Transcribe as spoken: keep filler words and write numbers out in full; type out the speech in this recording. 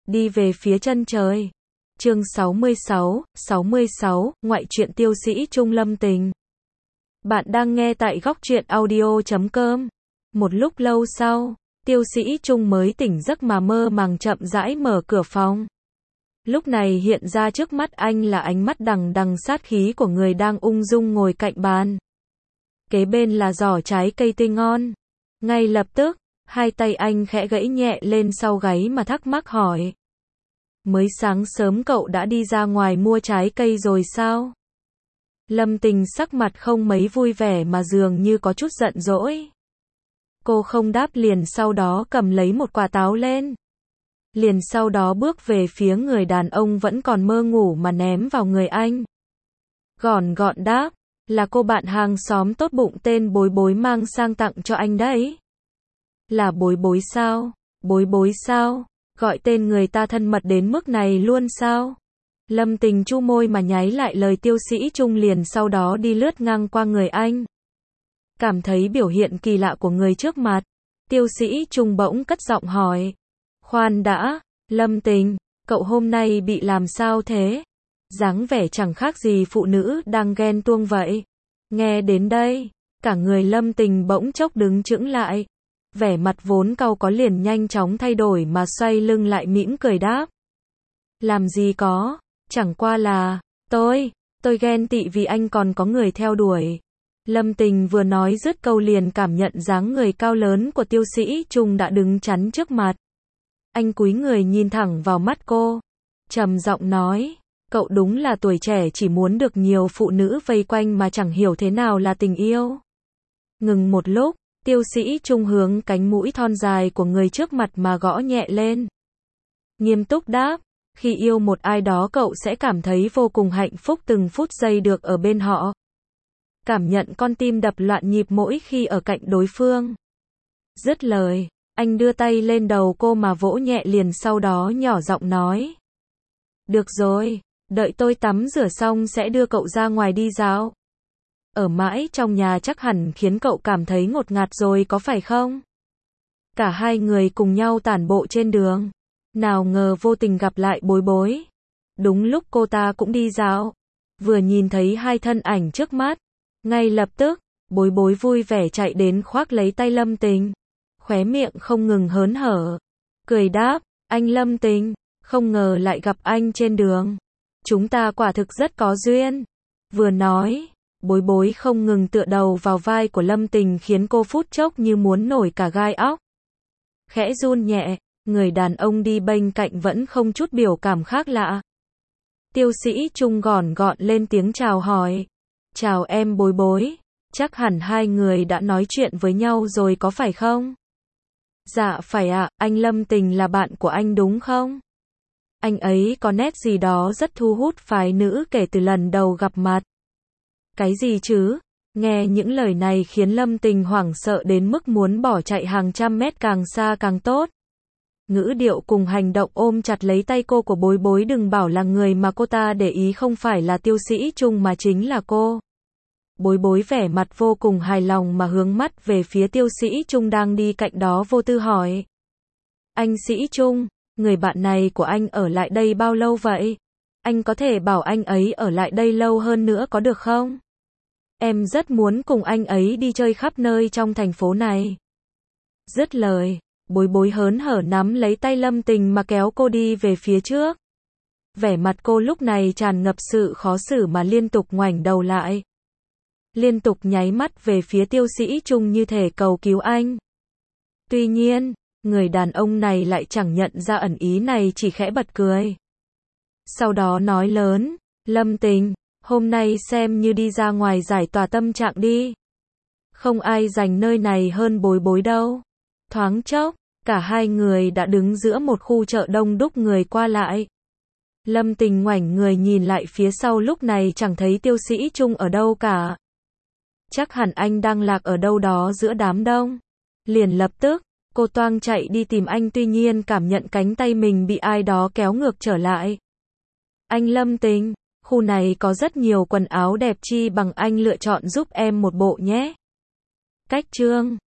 đi về phía chân trời. Chương sáu mươi sáu, sáu mươi sáu, ngoại truyện tiêu sĩ Trung Lâm Tình. Bạn đang nghe tại góc truyện audio chấm com. Một lúc lâu sau, tiêu sĩ Trung mới tỉnh giấc mà mơ màng chậm rãi mở cửa phòng. Lúc này hiện ra trước mắt anh là ánh mắt đằng đằng sát khí của người đang ung dung ngồi cạnh bàn. Kế bên là giỏ trái cây tươi ngon. Ngay lập tức, hai tay anh khẽ gãy nhẹ lên sau gáy mà thắc mắc hỏi. Mới sáng sớm cậu đã đi ra ngoài mua trái cây rồi sao? Lâm Tình sắc mặt không mấy vui vẻ mà dường như có chút giận dỗi. Cô không đáp liền sau đó cầm lấy một quả táo lên. Liền sau đó bước về phía người đàn ông vẫn còn mơ ngủ mà ném vào người anh. Gọn gọn đáp, là cô bạn hàng xóm tốt bụng tên Bối Bối mang sang tặng cho anh đấy. Là Bối Bối sao? Bối Bối sao? Gọi tên người ta thân mật đến mức này luôn sao? Lâm Tình chu môi mà nháy lại lời tiêu sĩ Trung liền sau đó đi lướt ngang qua người anh. Cảm thấy biểu hiện kỳ lạ của người trước mặt, tiêu sĩ Trung bỗng cất giọng hỏi. Khoan đã, Lâm Tình, cậu hôm nay bị làm sao thế? Dáng vẻ chẳng khác gì phụ nữ đang ghen tuông vậy. Nghe đến đây, cả người Lâm Tình bỗng chốc đứng chững lại. Vẻ mặt vốn cau có liền nhanh chóng thay đổi mà xoay lưng lại mỉm cười đáp. Làm gì có, chẳng qua là, tôi, tôi ghen tị vì anh còn có người theo đuổi. Lâm Tình vừa nói dứt câu liền cảm nhận dáng người cao lớn của tiêu sĩ Trung đã đứng chắn trước mặt. Anh cúi người nhìn thẳng vào mắt cô, trầm giọng nói, cậu đúng là tuổi trẻ chỉ muốn được nhiều phụ nữ vây quanh mà chẳng hiểu thế nào là tình yêu. Ngừng một lúc, tiêu sĩ Trung hướng cánh mũi thon dài của người trước mặt mà gõ nhẹ lên. Nghiêm túc đáp, khi yêu một ai đó cậu sẽ cảm thấy vô cùng hạnh phúc từng phút giây được ở bên họ. Cảm nhận con tim đập loạn nhịp mỗi khi ở cạnh đối phương. Dứt lời, anh đưa tay lên đầu cô mà vỗ nhẹ liền sau đó nhỏ giọng nói. Được rồi, đợi tôi tắm rửa xong sẽ đưa cậu ra ngoài đi dạo. Ở mãi trong nhà chắc hẳn khiến cậu cảm thấy ngột ngạt rồi có phải không? Cả hai người cùng nhau tản bộ trên đường. Nào ngờ vô tình gặp lại Bối Bối. Đúng lúc cô ta cũng đi dạo. Vừa nhìn thấy hai thân ảnh trước mắt. Ngay lập tức, Bối Bối vui vẻ chạy đến khoác lấy tay Lâm Tình. Khóe miệng không ngừng hớn hở. Cười đáp, anh Lâm Tình, không ngờ lại gặp anh trên đường. Chúng ta quả thực rất có duyên. Vừa nói, Bối Bối không ngừng tựa đầu vào vai của Lâm Tình khiến cô phút chốc như muốn nổi cả gai óc. Khẽ run nhẹ, người đàn ông đi bên cạnh vẫn không chút biểu cảm khác lạ. Tiêu sĩ Trung gọn gọn lên tiếng chào hỏi. Chào em Bối Bối, chắc hẳn hai người đã nói chuyện với nhau rồi có phải không? Dạ phải ạ, anh Lâm Tình là bạn của anh đúng không? Anh ấy có nét gì đó rất thu hút phái nữ kể từ lần đầu gặp mặt. Cái gì chứ? Nghe những lời này khiến Lâm Tình hoảng sợ đến mức muốn bỏ chạy hàng trăm mét càng xa càng tốt. Ngữ điệu cùng hành động ôm chặt lấy tay cô của Bối Bối đừng bảo là người mà cô ta để ý không phải là tiêu sĩ Trung mà chính là cô. Bối Bối vẻ mặt vô cùng hài lòng mà hướng mắt về phía tiêu sĩ Trung đang đi cạnh đó vô tư hỏi. Anh sĩ Trung, người bạn này của anh ở lại đây bao lâu vậy? Anh có thể bảo anh ấy ở lại đây lâu hơn nữa có được không? Em rất muốn cùng anh ấy đi chơi khắp nơi trong thành phố này. Dứt lời, Bối Bối hớn hở nắm lấy tay Lâm Tình mà kéo cô đi về phía trước. Vẻ mặt cô lúc này tràn ngập sự khó xử mà liên tục ngoảnh đầu lại. Liên tục nháy mắt về phía tiêu sĩ Trung như thể cầu cứu anh. Tuy nhiên, người đàn ông này lại chẳng nhận ra ẩn ý này chỉ khẽ bật cười. Sau đó nói lớn, Lâm Tình, hôm nay xem như đi ra ngoài giải tỏa tâm trạng đi. Không ai dành nơi này hơn Bối Bối đâu. Thoáng chốc, cả hai người đã đứng giữa một khu chợ đông đúc người qua lại. Lâm Tình ngoảnh người nhìn lại phía sau lúc này chẳng thấy tiêu sĩ Trung ở đâu cả. Chắc hẳn anh đang lạc ở đâu đó giữa đám đông. Liền lập tức, cô toang chạy đi tìm anh tuy nhiên cảm nhận cánh tay mình bị ai đó kéo ngược trở lại. Anh Lâm Tình, khu này có rất nhiều quần áo đẹp chi bằng anh lựa chọn giúp em một bộ nhé. Cách chương